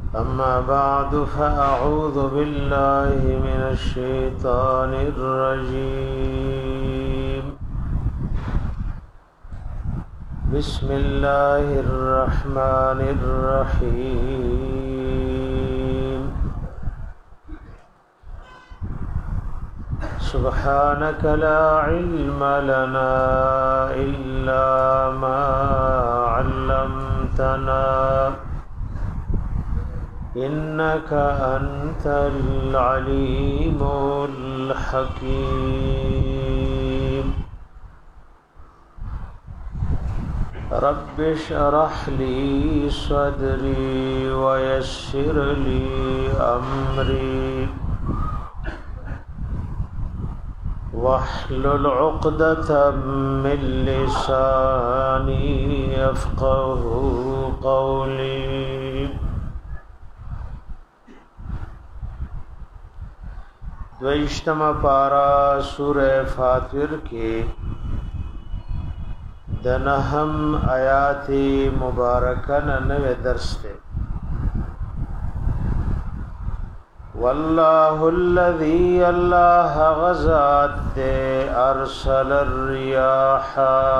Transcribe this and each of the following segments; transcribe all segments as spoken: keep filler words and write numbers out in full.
أما بعد فأعوذ بالله من الشيطان الرجيم بسم الله الرحمن الرحيم سبحانك لا علم لنا إلا ما علمتنا إنك أنت العليم الحكيم رب اشرح لي صدري ويسر لي أمري واحلل عقدة من لساني يفقه قولي دویشتم پارا سورہ فاطر کے دنہم آیات مبارکن نوے درس تے واللہ الذی اللہ غزات دے ارسل الریاح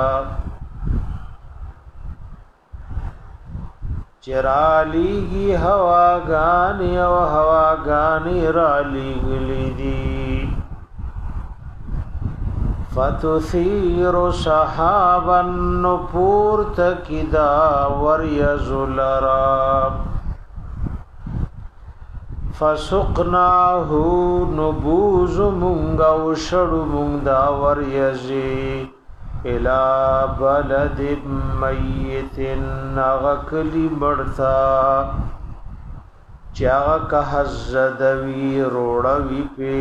چرالیگی ہواگانی و ہواگانی رالیگلی دی فتثیر صحابا نپور تکدا وریز لراب فسقناہ نبوز منگا وشڑ منگا وریزی الى بلد میت نغکلی مرتا چاگا کا حزدوی روڑوی پی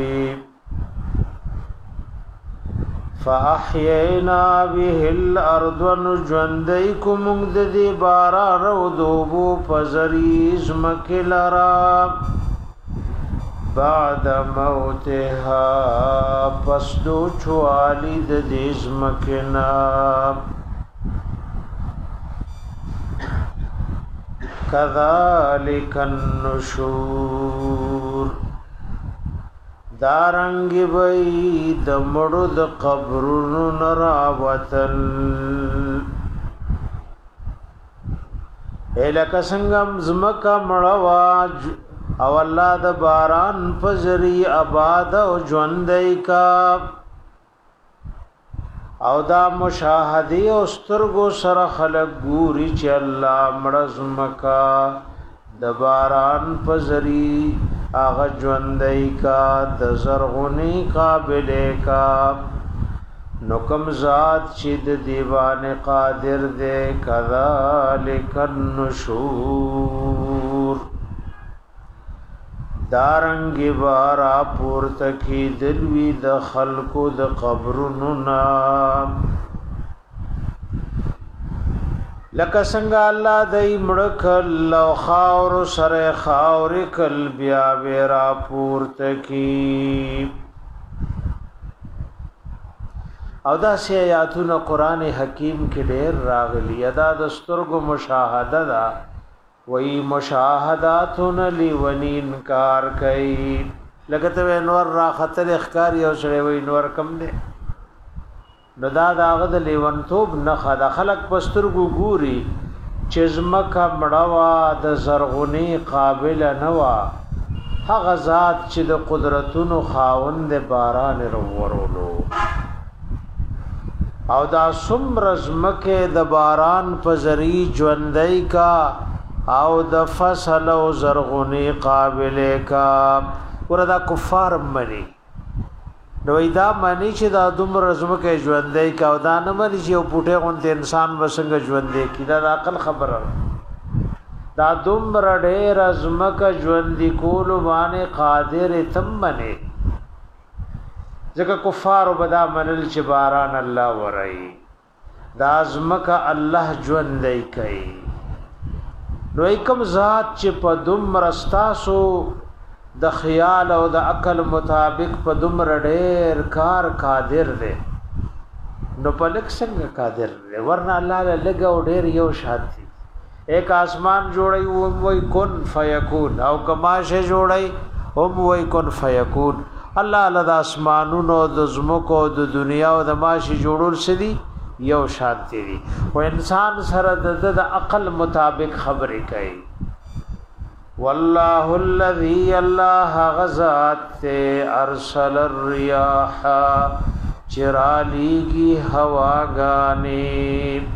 فاحیینا به الارض ونجوندیکو مگددی باران و دوبو پزریز مکلرا بعد موتها پسدو چوالی د دیز مکنا کذالک النشور دارنگ بی د مړو د قبرونو نراوتل الک سنگم زمکا مړواج او الله د باران فزری آباد او ژوندۍ کا او دا مشاهدی او سترګو سره خلق ګوري چې الله مړزمکا د باران فزری اغه ژوندۍ کا د زرغونی قابل کا نو کم ذات چې د دیوان قادر دې کذالک النشور دارنگی بارا پورتکی دلوی د خلقو د قبرونو نام لکه څنګه الله دای مړکل او خاور سره خاور کل بیا ورا پورتکی او دا سی آیاتونه قران حکیم کې ډېر راغلي ادا د سترګو مشاهده ده وی مشاهداتن لیونی انکار کئی لگتا وی نور را خطر اخکار یو سڑے وی نور کم دے ندا داغد لیونتوب نخدا خلق پسترگو گوری چزمکا مڑوا د زرغنی قابل نوا حق ذات چی د قدرتونو خاوند باران رورولو او دا سمر زمکه د باران پزری جوندئی کا او د فصل او زرغونی قابل کا وردا کفار منی نو دا منی چې دا دومره زمکه ژوندې کا او دا نه منی چې پټه غونته انسان وسنګ ژوندې کی دا عقل خبره دا دومره ډېر زمکه ژوندې کول باندې قادر تم منی ځکه کفار وبدا منل چې باران الله ورای دا زمکه الله ژوندې کوي نو کوم ذات چې په دومره ستاسو د خیال او د عقل مطابق په دومره ډېر کار قادر دی نو په لک څنګه قادر دی ورنه الله له لګ او ډېر یو شان دی ایک آسمان جوړي هم وای کن فیکون او کماشه جوړي هم وای کن فیکون. الله الله د اسمانونو د زمکو د دنیا او د ماشي جوړول سدي یو شانتی دي او انسان سره د عقل مطابق خبرې کوي. والله الذي الله غزات ارسل الرياح چرالیگی هواگانی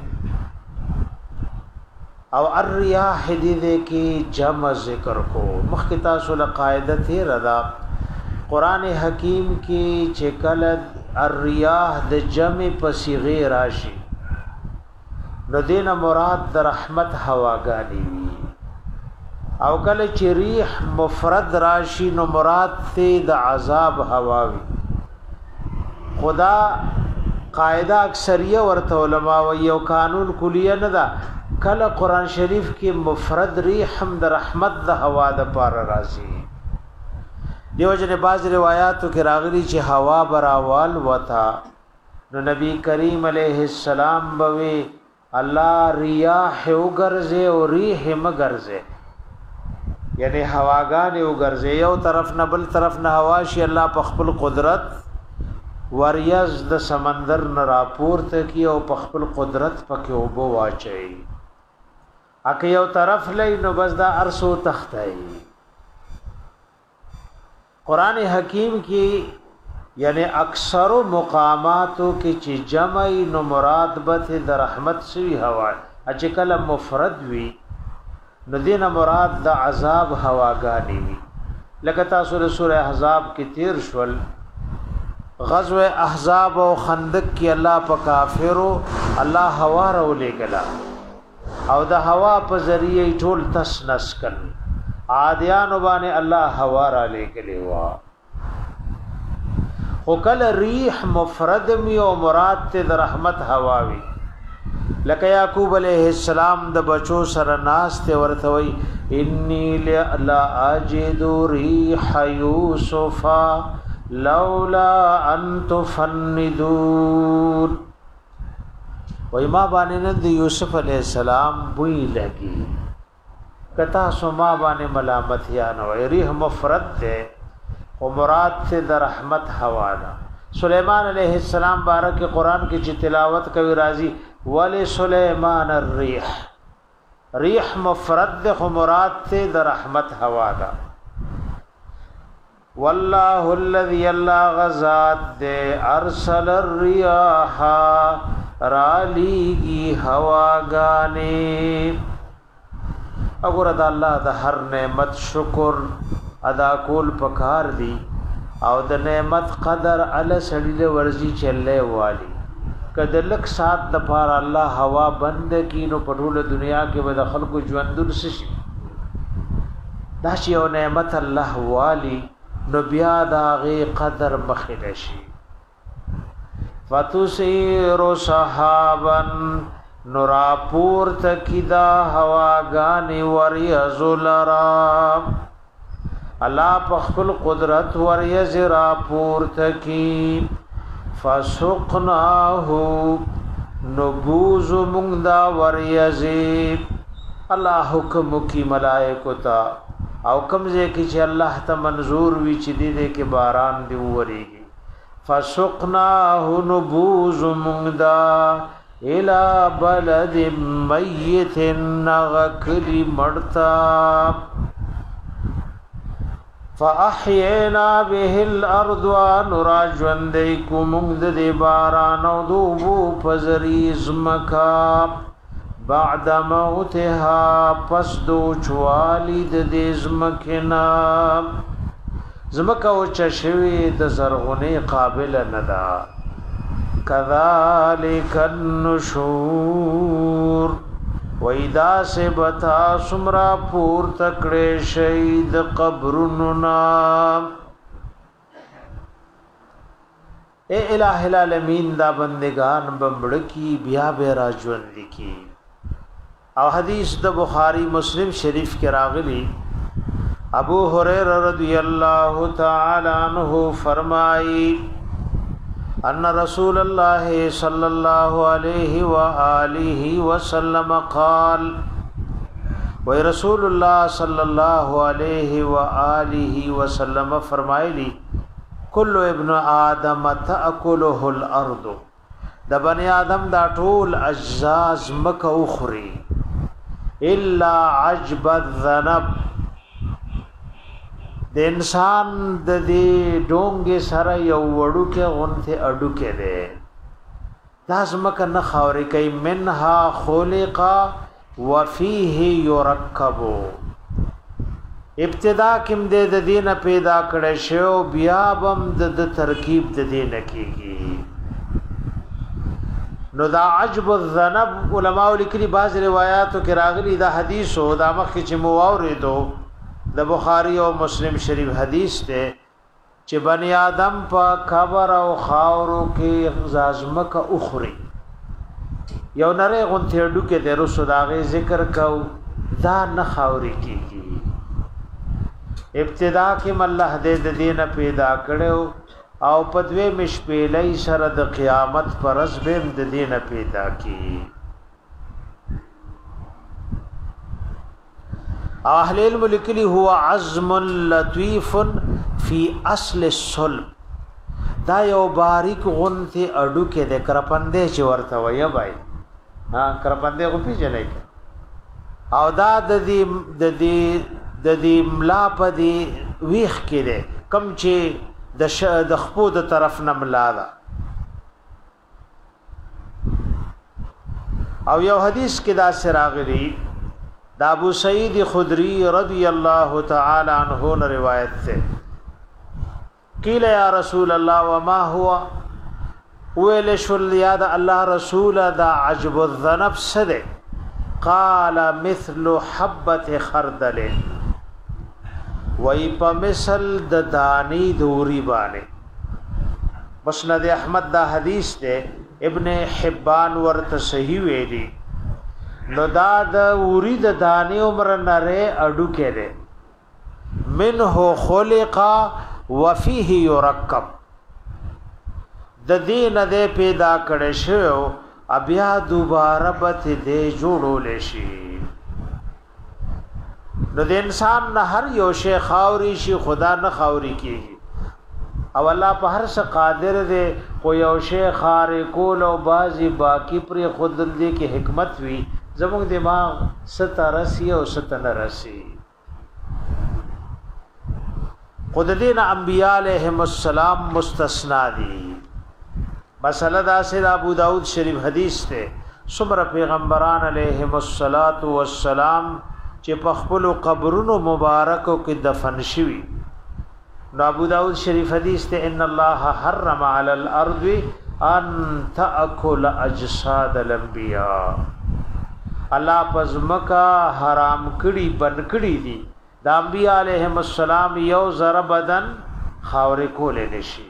او الرياح دی دے کی جمع ذکر کو مخکتا سول قاعدہ تھی ردا قرآن حکیم کی چکل الرياح د جمع پسیغی راشی نو دین مراد د رحمت هواگانی وی او کله چې ریح مفرد راشی نو مراد ته د عذاب هواوی. خدا قاعده اکثریه ورته علما و یو قانون کلیه نه ده کله قران شریف کې مفرد ریح هم د رحمت د هوا د پار راځي. دیو جن باز روایتو کې راغلي چې هوا براوال وتا نو نبی کریم علیه السلام بوي الله ریاح وګرځي او ریح مګرځي یعنی هواګان یو ګرځي یو طرف نه بل طرف نه هوا شي الله په خپل قدرت وریاض د سمندر نه راپورته کی او په خپل قدرت پکې وبو واچي اکه یو طرف لې نو بس دا ارسو تختای. قران حکیم کی یعنی اکثر مقاماتو کې چې جمع نو مراد به د رحمت سوی هوا اچ کله مفرد وی ندین مراد د عذاب هواګانی وی. لکه تاسو له سوره احزاب کې تیر شول غزوه احزاب او خندق کې الله په کافرو الله هوا راولې کلا او د هوا په ذریعہ ټول تس نس کړ عادیان باندې الله هوا را لېګلې وا. خو کله ریح مفرد می او مراد ته د رحمت هوا وی. لکه یعقوب علیہ السلام د بچو سره ناس ته ورته وی انی لا اجد ریح یوسف لولا ان تفندون. وای ما باندې نن د یوسف علیہ السلام بوئی لګي کتا سو ما باندې ملامت یا نو ریح مفرد ده او مراد ته د رحمت هوا ده. سلیمان علیہ السلام بارک قرآن کی چې تلاوت کوي راضی ولی سلیمان الریح ریح مفرد ده مراد ته د رحمت هوا ده. والله الذي الله غزاد ده ارسل الرياح رالیگی هواگانی. اگر دا الله د هر نعمت شکر ادا کول پکار دی او د نعمت قدر علی سړی ورزی چلے والی کده لک سات د پار الله هوا بند کینو پټول دنیا کې به د خلکو ژوندون شي دا شی او نعمت الله والی نو بیا دا غي قدر مخله شي. فتسير صحابا نراپور تکدا هواگانی وریز لرا الله په خپل قدرت وریز را پور تکی فسقناه نبوز موندا وریز. الله حکم کی ملائکه تا او کمزه کی چې الله ته منظور وی چې دې دې کې باران دی وریږي. فسقناه نبوز موندا الى بلد میت نغکلی مرتا فاحینا به الارض ونراجوندیکم مغد باران او دوبو پزریز مکا بعد موتها پس دو چوالی د دزمکنا زمکا او چشوی د زرغونی قابل ندا. کذالک النشور ویدا سے بتا سمرا پور تکڑے شہید قبرننا. اے الہ العالمین دا بندگان بمڑکی بیا بیرا جوند کی. او حدیث دا بخاری مسلم شریف کے راغلی ابو ہریرہ رضی اللہ تعالی عنہ فرمائی ان رسول اللہ صلی اللہ علیہ وآلہ وسلم قال و رسول الله صلی الله علیه و آله وسلم فرمایلی کل ابن آدم تأکله الارض د بنی آدم دا ټول اجزاز مکه اخری الا عجب الذنب د انسان د دې ډونګې سره یو وړو کې غونته اډو کې ده لازم کنه خاورې کوي منها خلق وفيه يركب ابتدا کوم د دینه پیدا کړي شو بیا بم د ترکیب د دینه کیږي نو دا عجب الذنب علماء لیکلي بعض روایتو کې راغلي دا حدیث او دا مخ چې مو اوریدو د بخاری او مسلم شریف حدیث ته چې بنی آدم په قبر او خاورو کې زازمک اخري یو نره غونته ډو کې د رسول داغه ذکر کو دا نه خاوري کیږي ابتدا کې الله دې د دینه پیدا کړو او پدوی مشپېلې سره د قیامت پر ورځ به د دینه پیدا کی اهل علم لیکلی هو عزم لطیف فی اصل الصلب دا یو باریک غنته اډو کې د کرپندې چې ورته وای بای ها کرپندې کو پیژنې او دا د دې د دې د دې ملا په دې ویخ کې ده کم چې د د خپو د طرف نه ملا ده او یو حدیث کې دا سراغلی دا ابو سعید خدری رضی اللہ تعالی عنہ نے روایت سے قیل یا رسول اللہ وما ہوا ویل شل یاد اللہ رسول دا عجب الذنب صدے قال مثل حبت خردل وی پا مثل دا دانی دوری بانے مسند احمد دا حدیث دے ابن حبان ورت صحیح ویلی نو دا د وری د دانی عمر نره اډو کې ده منه خلق وفيه يركب د دین د پیدا کړي شو بیا دوباره به دې جوړول شي نو د انسان نه هر یو شی خاوري شي خدا نه خاوري کیږي او الله په هر څه قادر دی خو یو شی خارق او بازي باقی پر خود دې کې حکمت وی زموږ دماغ سترسی او ستنرسی خود دین انبیاء علیہم السلام مستثنا دی مسئلہ دا سید ابو داود شریف حدیث تے سمر پیغمبران علیہم الصلاۃ والسلام چې په خپل قبرونو مبارکو کې دفن شوی نو ابو داود شریف حدیث تے ان الله حرم علی الارض ان تاکل اجساد الانبیاء الله پزمکا حرام کړي بن کړي دي د انبیاء علیهم السلام یو ذره بدن خاورې کولې نشي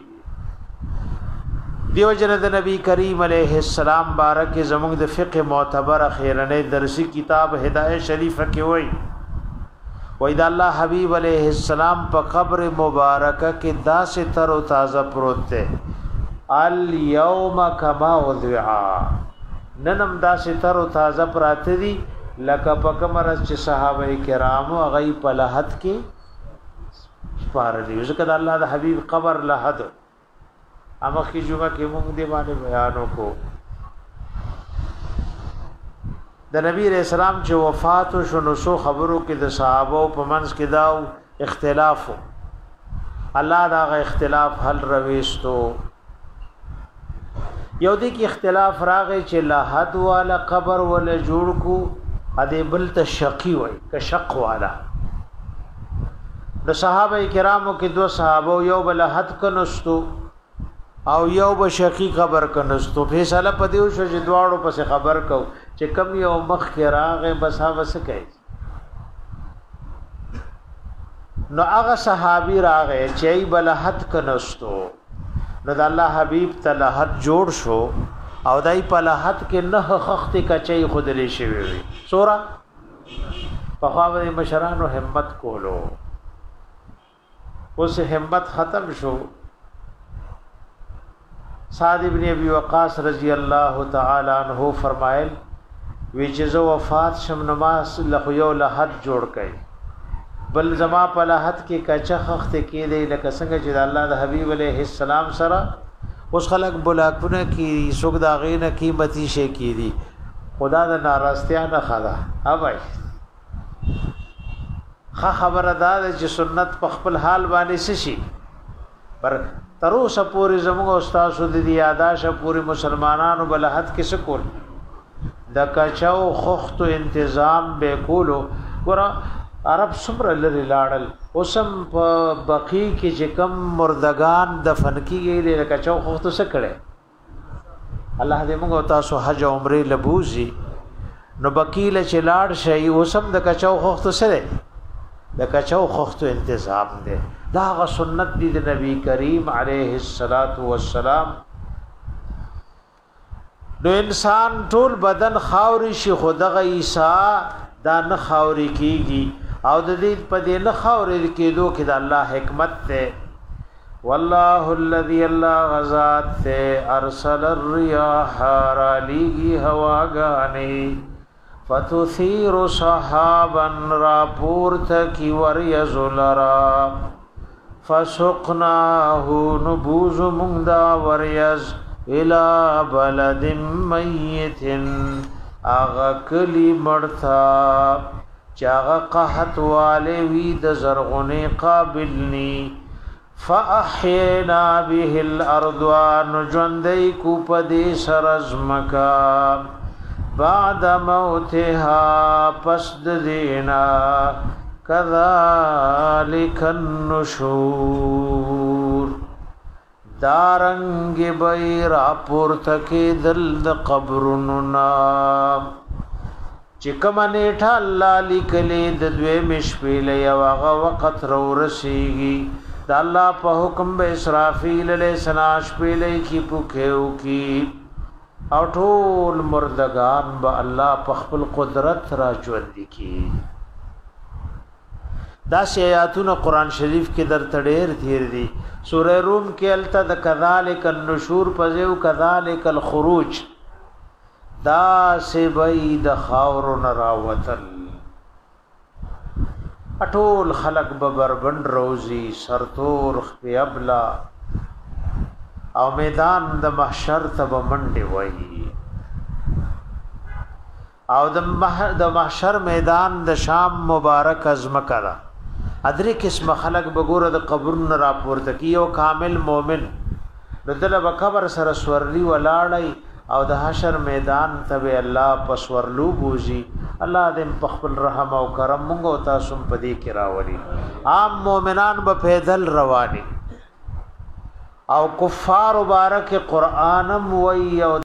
دیو جن د نبی کریم علیه السلام بارک زموږ د فقه معتبر خیرنه درسی کتاب هدایت شریفه کې وای وای د الله حبیب علیه السلام په قبر مبارکه کې داسې تر او تازه پروت ده الیوم کما وضعا ننم دا ستر او تازه پراته دي لکه په کمرز چې صحابه کرامو غي په لحد کې سپار دي ځکه د الله د حبيب قبر لحد امخ کی جمعه کې موږ دی باندې بیانو کو د نبی رسول الله چې وفات شو سو خبرو کې د صحابه په منځ کې داو اختلاف الله دا غ اختلاف حل رويستو یو دی کی اختلاف راغی چې لحد والا قبر ولا جوړ کو ادی بل ته شقی وای ک شق والا د صحابه کرامو کې دو صحابه یو بل حد کنستو او یو به شقی قبر کنستو فیصله پدیو شو چې دواړو پس خبر کو چې کم یو مخ کې راغی بس هغه څه کوي نو هغه صحابي راغی چې بل حد کنستو نو د الله حبیب ته لحد جوړ شو او دای په لحد کې نه خخت کچي خود لري شوی وي سورہ په خواوی مشرانو همت کولو اوس همت ختم شو سعد ابن ابي وقاص رضی الله تعالی عنہ فرمایل وی چې زه وفات شم نماز له یو لحد جوړ کړي بل زما په لحد کې کچا خخت کې دی لکه څنګه چې الله د حبیب علیه السلام سره اوس خلق بلاکونه کې سوګ دا غینه قیمتي شي کې دي خدا د ناراستیا نه خدا ها بھائی خا خبره ده چې سنت په خپل حال باندې شي پر تروسه پوری زموږ استاد سود دي یاداشه پوری مسلمانانو بل حد کې سکول د کچاو خخت انتظام به کولو ګور عرب سمر لري لاړل اوسم په بقي کې چې کم مردگان دفن کیږي د کچاو خخت څه کړي الله دې موږ تاسو حج او عمره لبوزي نو بقیله چې لاړ شي اوسم د کچاو خخت سره د کچاو خختو انتظام دے دا غ سنت دی د نبی کریم علیه الصلاۃ والسلام نو انسان ټول بدن خاوري شي خدغه عیسی دا نه خاوري کیږي او د دې په دې نه خاوري کېدو کې د الله حکمت ته والله الذي الله غزاد ته ارسل الرياح رالیږي هواګانی فتثير صحابا راپورت کی وریز لرا فسقناه نبوز مندا وریز الى بلد میت اغا کلی مرتا چاغا قحط والے وی د زرغنی قابلنی فاحینا به الارض ونجندی کو پدی سرزمکا بعد موتها پسد دینا کذالک النشور دارنگ بیر پورتکی دل د قبرننا چکم نیٹھا اللہ لکلی د دوی مشپیل یواغا وقت رو رسیگی دا اللہ پا حکم با اسرافیل علیہ سناش پیلی کی پکیو کی او ټول مردگان با الله په خپل قدرت را ژوند کی دا آیاتونه قران شریف کې در تډیر تیر دي سوره روم کې الته د کذالک النشور پزیو کذالک الخروج دا سبید خاور نراوتل اټول خلق ببربند روزي سرتور خپیابلا او میدان د محشر ته منډه وایي او د د محشر میدان د شام مبارک ازمکا دا ادری قسم خلق بګوره د قبر نه راپورته کیو کامل مومن بدل بقبر سره سورلی ولاړی او د حشر میدان ته الله پسورلو بوزي الله دې په خپل رحم او کرم موږ تاسو په دې کې راولي عام مؤمنان به پیدل رواني او کفار مبارک قرانم وی او